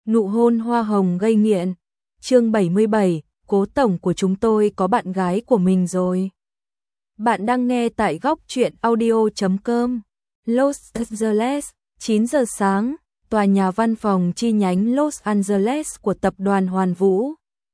Nụ hôn hoa hồng gây nghiện. Chương 77, Cố tổng của chúng tôi có bạn gái của mình rồi. Bạn đang nghe tại góc truyện audio.com. Los Angeles, 9 giờ sáng, tòa nhà văn phòng chi nhánh Los Angeles của tập đoàn Hoàn Vũ.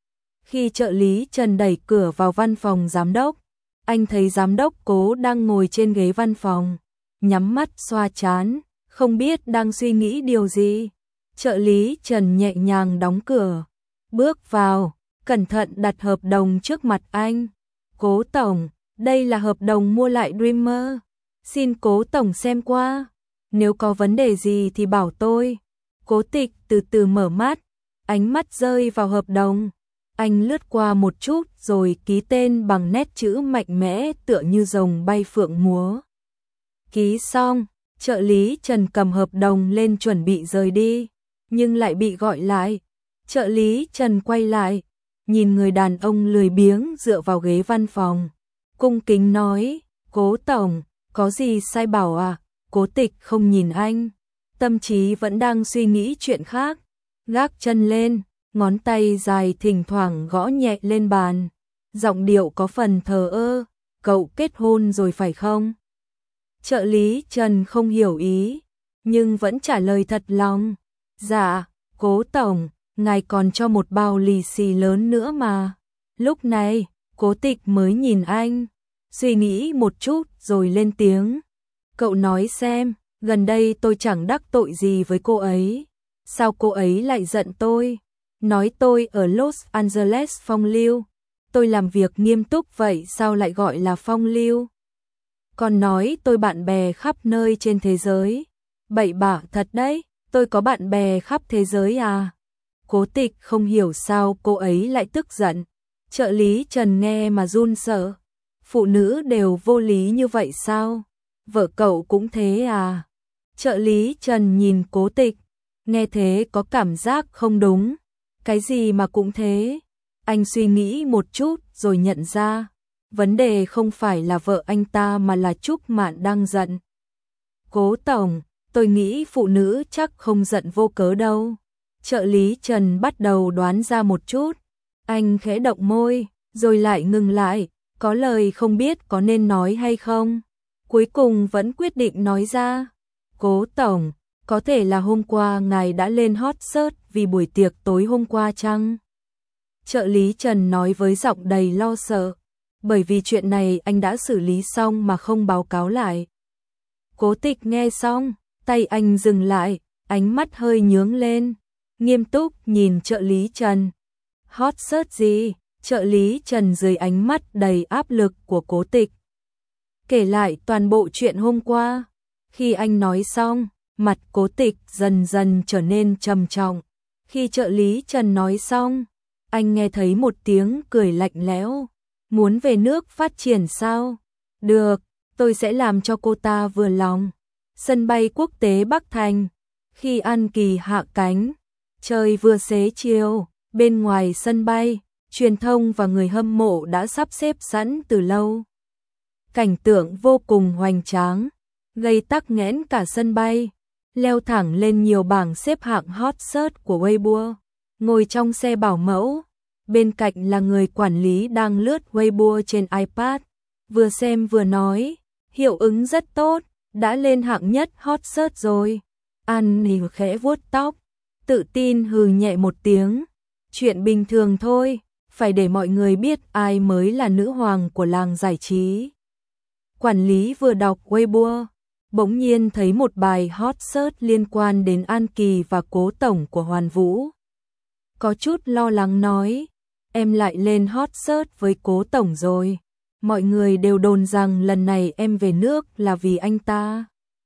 Khi trợ lý Trần đẩy cửa vào văn phòng giám đốc, anh thấy giám đốc Cố đang ngồi trên ghế văn phòng, nhắm mắt xoa trán, không biết đang suy nghĩ điều gì. Trợ lý Trần nhẹ nhàng đóng cửa, bước vào, cẩn thận đặt hợp đồng trước mặt anh. Cố tổng, đây là hợp đồng mua lại Dreamer. Xin Cố tổng xem qua. Nếu có vấn đề gì thì bảo tôi. Cố Tịch từ từ mở mắt, ánh mắt rơi vào hợp đồng. Anh lướt qua một chút rồi ký tên bằng nét chữ mạnh mẽ tựa như rồng bay phượng múa. Ký xong, trợ lý Trần cầm hợp đồng lên chuẩn bị rời đi, nhưng lại bị gọi lại. Trợ lý Trần quay lại, nhìn người đàn ông lười biếng dựa vào ghế văn phòng, cung kính nói, Cố tổng, có gì sai bảo à? Cố Tịch không nhìn anh, tâm trí vẫn đang suy nghĩ chuyện khác, gác chân lên, ngón tay dài thỉnh thoảng gõ nhẹ lên bàn, giọng điệu có phần thờ ơ, cậu kết hôn rồi phải không? Trợ lý Trần không hiểu ý, nhưng vẫn trả lời thật lòng, dạ, Cố tổng, ngài còn cho một bao lì xì lớn nữa mà. Lúc này, Cố Tịch mới nhìn anh, suy nghĩ một chút rồi lên tiếng. Cậu nói xem, gần đây tôi chẳng đắc tội gì với cô ấy. Sao cô ấy lại giận tôi? Nói tôi ở Los Angeles phong lưu. Tôi làm việc nghiêm túc vậy sao lại gọi là phong lưu? Còn nói tôi bạn bè khắp nơi trên thế giới. Bậy bạ thật đấy, tôi có bạn bè khắp thế giới à? Cố Tịch không hiểu sao cô ấy lại tức giận. Trợ lý Trần nghe mà run sợ. Phụ nữ đều vô lý như vậy sao? Vợ cậu cũng thế à? Trợ lý Trần nhìn Cố Tịch, nghe thế có cảm giác không đúng. Cái gì mà cũng thế? Anh suy nghĩ một chút rồi nhận ra, vấn đề không phải là vợ anh ta mà là Trúc Mạn đang giận. Cố tổng, tôi nghĩ phụ nữ chắc không giận vô cớ đâu. Trợ lý Trần bắt đầu đoán ra một chút. Anh khẽ động môi, rồi lại ngừng lại, có lời không biết có nên nói hay không. Cuối cùng vẫn quyết định nói ra. Cố tổng, có thể là hôm qua ngài đã lên hot search vì buổi tiệc tối hôm qua chăng? Trợ lý Trần nói với giọng đầy lo sợ. Bởi vì chuyện này anh đã xử lý xong mà không báo cáo lại. Cố Tịch nghe xong, tay anh dừng lại, ánh mắt hơi nhướng lên, nghiêm túc nhìn trợ lý Trần. Hot search gì? Trợ lý Trần dưới ánh mắt đầy áp lực của Cố Tịch kể lại toàn bộ chuyện hôm qua. Khi anh nói xong, mặt Cố Tịch dần dần trở nên trầm trọng. Khi trợ lý Trần nói xong, anh nghe thấy một tiếng cười lạnh lẽo. Muốn về nước phát triển sao? Được, tôi sẽ làm cho cô ta vừa lòng. Sân bay quốc tế Bắc Thành. Khi An Kỳ hạ cánh, trời vừa xế chiều, bên ngoài sân bay, truyền thông và người hâm mộ đã sắp xếp sẵn từ lâu. Cảnh tượng vô cùng hoành tráng, gây tắc nghẽn cả sân bay, leo thẳng lên nhiều bảng xếp hạng hot search của Weibo. Ngồi trong xe bảo mẫu, bên cạnh là người quản lý đang lướt Weibo trên iPad, vừa xem vừa nói, hiệu ứng rất tốt, đã lên hạng nhất hot search rồi. An Nhi khẽ vuốt tóc, tự tin hừ nhẹ một tiếng, chuyện bình thường thôi, phải để mọi người biết ai mới là nữ hoàng của làng giải trí. Quản lý vừa đọc Weibo, bỗng nhiên thấy một bài hot search liên quan đến An Kỳ và Cố tổng của Hoàn Vũ. Có chút lo lắng nói, em lại lên hot search với Cố tổng rồi. Mọi người đều đồn rằng lần này em về nước là vì anh ta.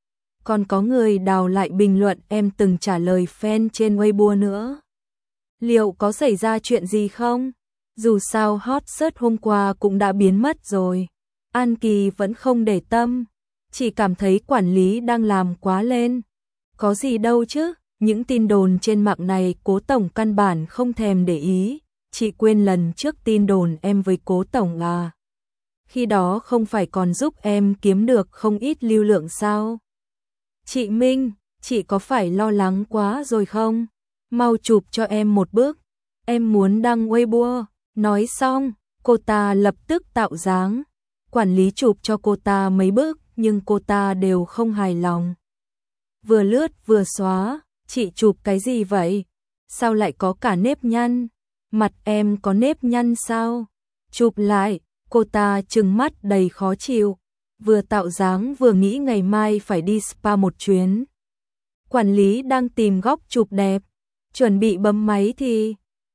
Còn có người đào lại bình luận em từng trả lời fan trên Weibo nữa. Liệu có xảy ra chuyện gì không? Dù sao hot search hôm qua cũng đã biến mất rồi. An Kỳ vẫn không để tâm, chỉ cảm thấy quản lý đang làm quá lên. Có gì đâu chứ, những tin đồn trên mạng này Cố tổng căn bản không thèm để ý. Chị quên lần trước tin đồn em với Cố tổng à? Khi đó không phải còn giúp em kiếm được không ít lưu lượng sao? Chị Minh, chị có phải lo lắng quá rồi không? mau chụp cho em một bức, em muốn đăng Weibo. Nói xong, cô ta lập tức tạo dáng. Quản lý chụp cho cô ta mấy bức, nhưng cô ta đều không hài lòng. Vừa lướt vừa xóa, chị chụp cái gì vậy? Sao lại có cả nếp nhăn? Mặt em có nếp nhăn sao? Chụp lại, cô ta trừng mắt đầy khó chịu. Vừa tạo dáng vừa nghĩ ngày mai phải đi spa một chuyến. Quản lý đang tìm góc chụp đẹp, chuẩn bị bấm máy thì...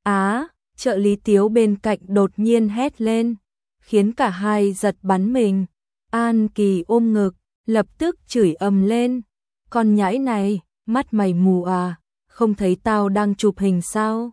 trợ lý Tiếu bên cạnh đột nhiên hét lên, khiến cả hai giật bắn mình. An Kỳ ôm ngực, lập tức chửi ầm lên. Con nhãi này, mắt mày mù à, không thấy tao đang chụp hình sao?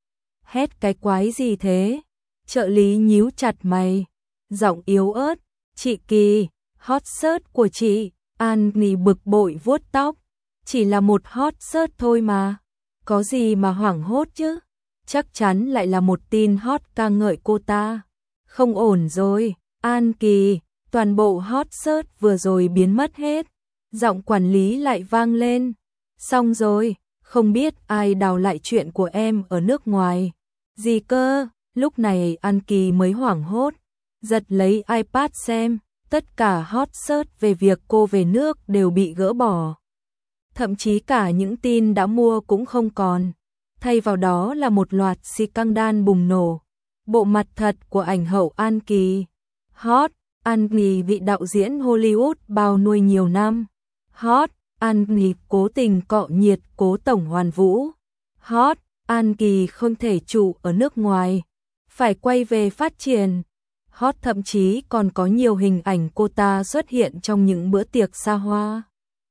Hét cái quái gì thế? Trợ lý nhíu chặt mày, giọng yếu ớt. Chị Kỳ, hot search của chị. An Kỳ bực bội vuốt tóc. Chỉ là một hot search thôi mà. Có gì mà hoảng hốt chứ? Chắc chắn lại là một tin hot ca ngợi cô ta. Không ổn rồi, An Kỳ, toàn bộ hot search vừa rồi biến mất hết. Giọng quản lý lại vang lên. Xong rồi, không biết ai đào lại chuyện của em ở nước ngoài. Gì cơ? Lúc này An Kỳ mới hoảng hốt, giật lấy iPad xem, tất cả hot search về việc cô về nước đều bị gỡ bỏ. Thậm chí cả những tin đã mua cũng không còn. Thay vào đó là một loạt scandal bùng nổ. Bộ mặt thật của ảnh hậu An Kỳ. Hot, An Kỳ vị đạo diễn Hollywood bao nuôi nhiều năm. Hot, An Kỳ cố tình cọ nhiệt Cố Tổng Hoàn Vũ. Hot, An Kỳ không thể trụ ở nước ngoài, phải quay về phát triển. Hot, thậm chí còn có nhiều hình ảnh cô ta xuất hiện trong những bữa tiệc xa hoa,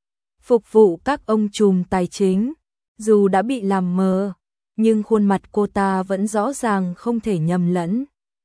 phục vụ các ông trùm tài chính. Dù đã bị làm mờ, nhưng khuôn mặt cô ta vẫn rõ ràng không thể nhầm lẫn.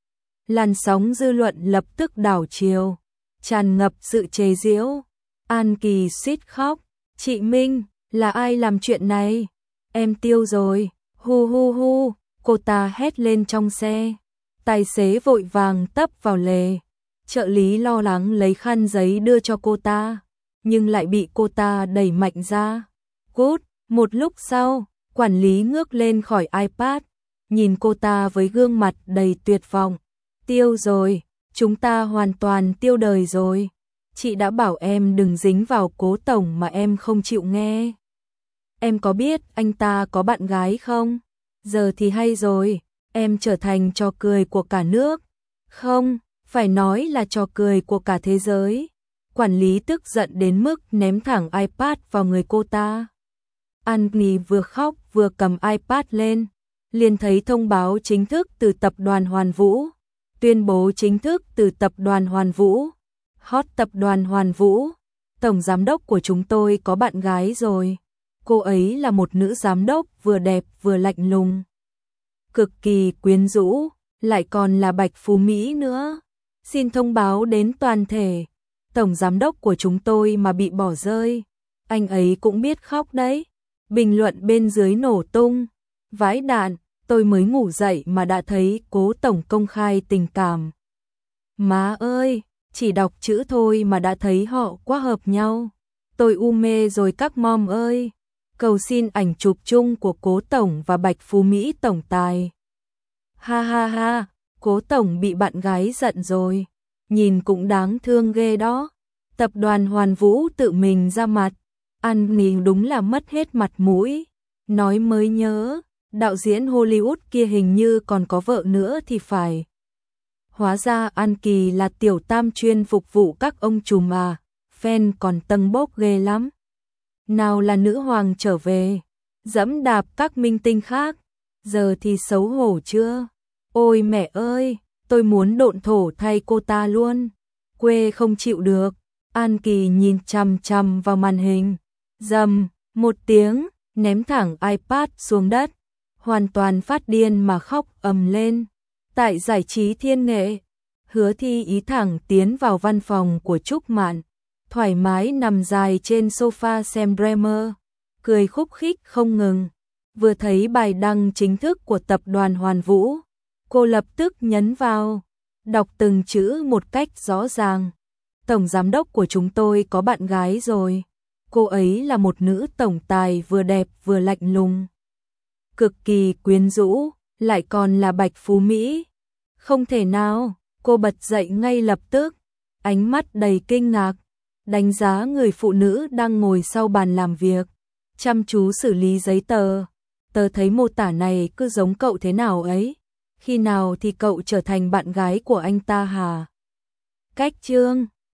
Làn sóng dư luận lập tức đảo chiều, tràn ngập sự chế giễu. An Kỳ suýt khóc. Chị Minh, là ai làm chuyện này? Em tiêu rồi. Hu hu hu, cô ta hét lên trong xe. Tài xế vội vàng tấp vào lề. Trợ lý lo lắng lấy khăn giấy đưa cho cô ta, nhưng lại bị cô ta đẩy mạnh ra. Cút. Một lúc sau, quản lý ngước lên khỏi iPad, nhìn cô ta với gương mặt đầy tuyệt vọng. Tiêu rồi, chúng ta hoàn toàn tiêu đời rồi. Chị đã bảo em đừng dính vào Cố Tổng mà em không chịu nghe. Em có biết anh ta có bạn gái không? Giờ thì hay rồi, em trở thành trò cười của cả nước. Không, phải nói là trò cười của cả thế giới. Quản lý tức giận đến mức ném thẳng iPad vào người cô ta. An Kỳ vừa khóc vừa cầm iPad lên, liền thấy thông báo chính thức từ tập đoàn Hoàn Vũ. Tuyên bố chính thức từ tập đoàn Hoàn Vũ. Hot, tập đoàn Hoàn Vũ, tổng giám đốc của chúng tôi có bạn gái rồi. Cô ấy là một nữ giám đốc vừa đẹp vừa lạnh lùng, cực kỳ quyến rũ, lại còn là bạch phú Mỹ nữa. Xin thông báo đến toàn thể, tổng giám đốc của chúng tôi mà bị bỏ rơi, anh ấy cũng biết khóc đấy. Bình luận bên dưới nổ tung. Vãi đạn, tôi mới ngủ dậy mà đã thấy Cố Tổng công khai tình cảm. Má ơi, chỉ đọc chữ thôi mà đã thấy họ quá hợp nhau. Tôi u mê rồi các mom ơi. Cầu xin ảnh chụp chung của Cố Tổng và Bạch Phú Mỹ tổng tài. Ha ha ha, Cố Tổng bị bạn gái giận rồi. Nhìn cũng đáng thương ghê đó. Tập đoàn Hoàn Vũ tự mình ra mặt. An Kỳ đúng là mất hết mặt mũi. Nói mới nhớ, đạo diễn Hollywood kia hình như còn có vợ nữa thì phải. Hóa ra An Kỳ là tiểu tam chuyên phục vụ các ông trùm à, fan còn tâng bốc ghê lắm. Nào là nữ hoàng trở về, dẫm đạp các minh tinh khác, giờ thì xấu hổ chưa? Ôi mẹ ơi, tôi muốn độn thổ thay cô ta luôn. Quê không chịu được. An Kỳ nhìn chằm chằm vào màn hình, rầm một tiếng, ném thẳng iPad xuống đất, hoàn toàn phát điên mà khóc ầm lên. Tại giải trí Thiên Nghệ, Hứa Thi Ý thẳng tiến vào văn phòng của Trúc Mạn, thoải mái nằm dài trên sofa xem drama, cười khúc khích không ngừng. Vừa thấy bài đăng chính thức của tập đoàn Hoàn Vũ, cô lập tức nhấn vào, đọc từng chữ một cách rõ ràng. Tổng giám đốc của chúng tôi có bạn gái rồi. Cô ấy là một nữ tổng tài vừa đẹp vừa lạnh lùng. cực kỳ quyến rũ, lại còn là Bạch Phú Mỹ. Không thể nào, cô bật dậy ngay lập tức, ánh mắt đầy kinh ngạc, đánh giá người phụ nữ đang ngồi sau bàn làm việc, chăm chú xử lý giấy tờ. Tớ thấy mô tả này cứ giống cậu thế nào ấy, khi nào thì cậu trở thành bạn gái của anh ta hả? Cách Trương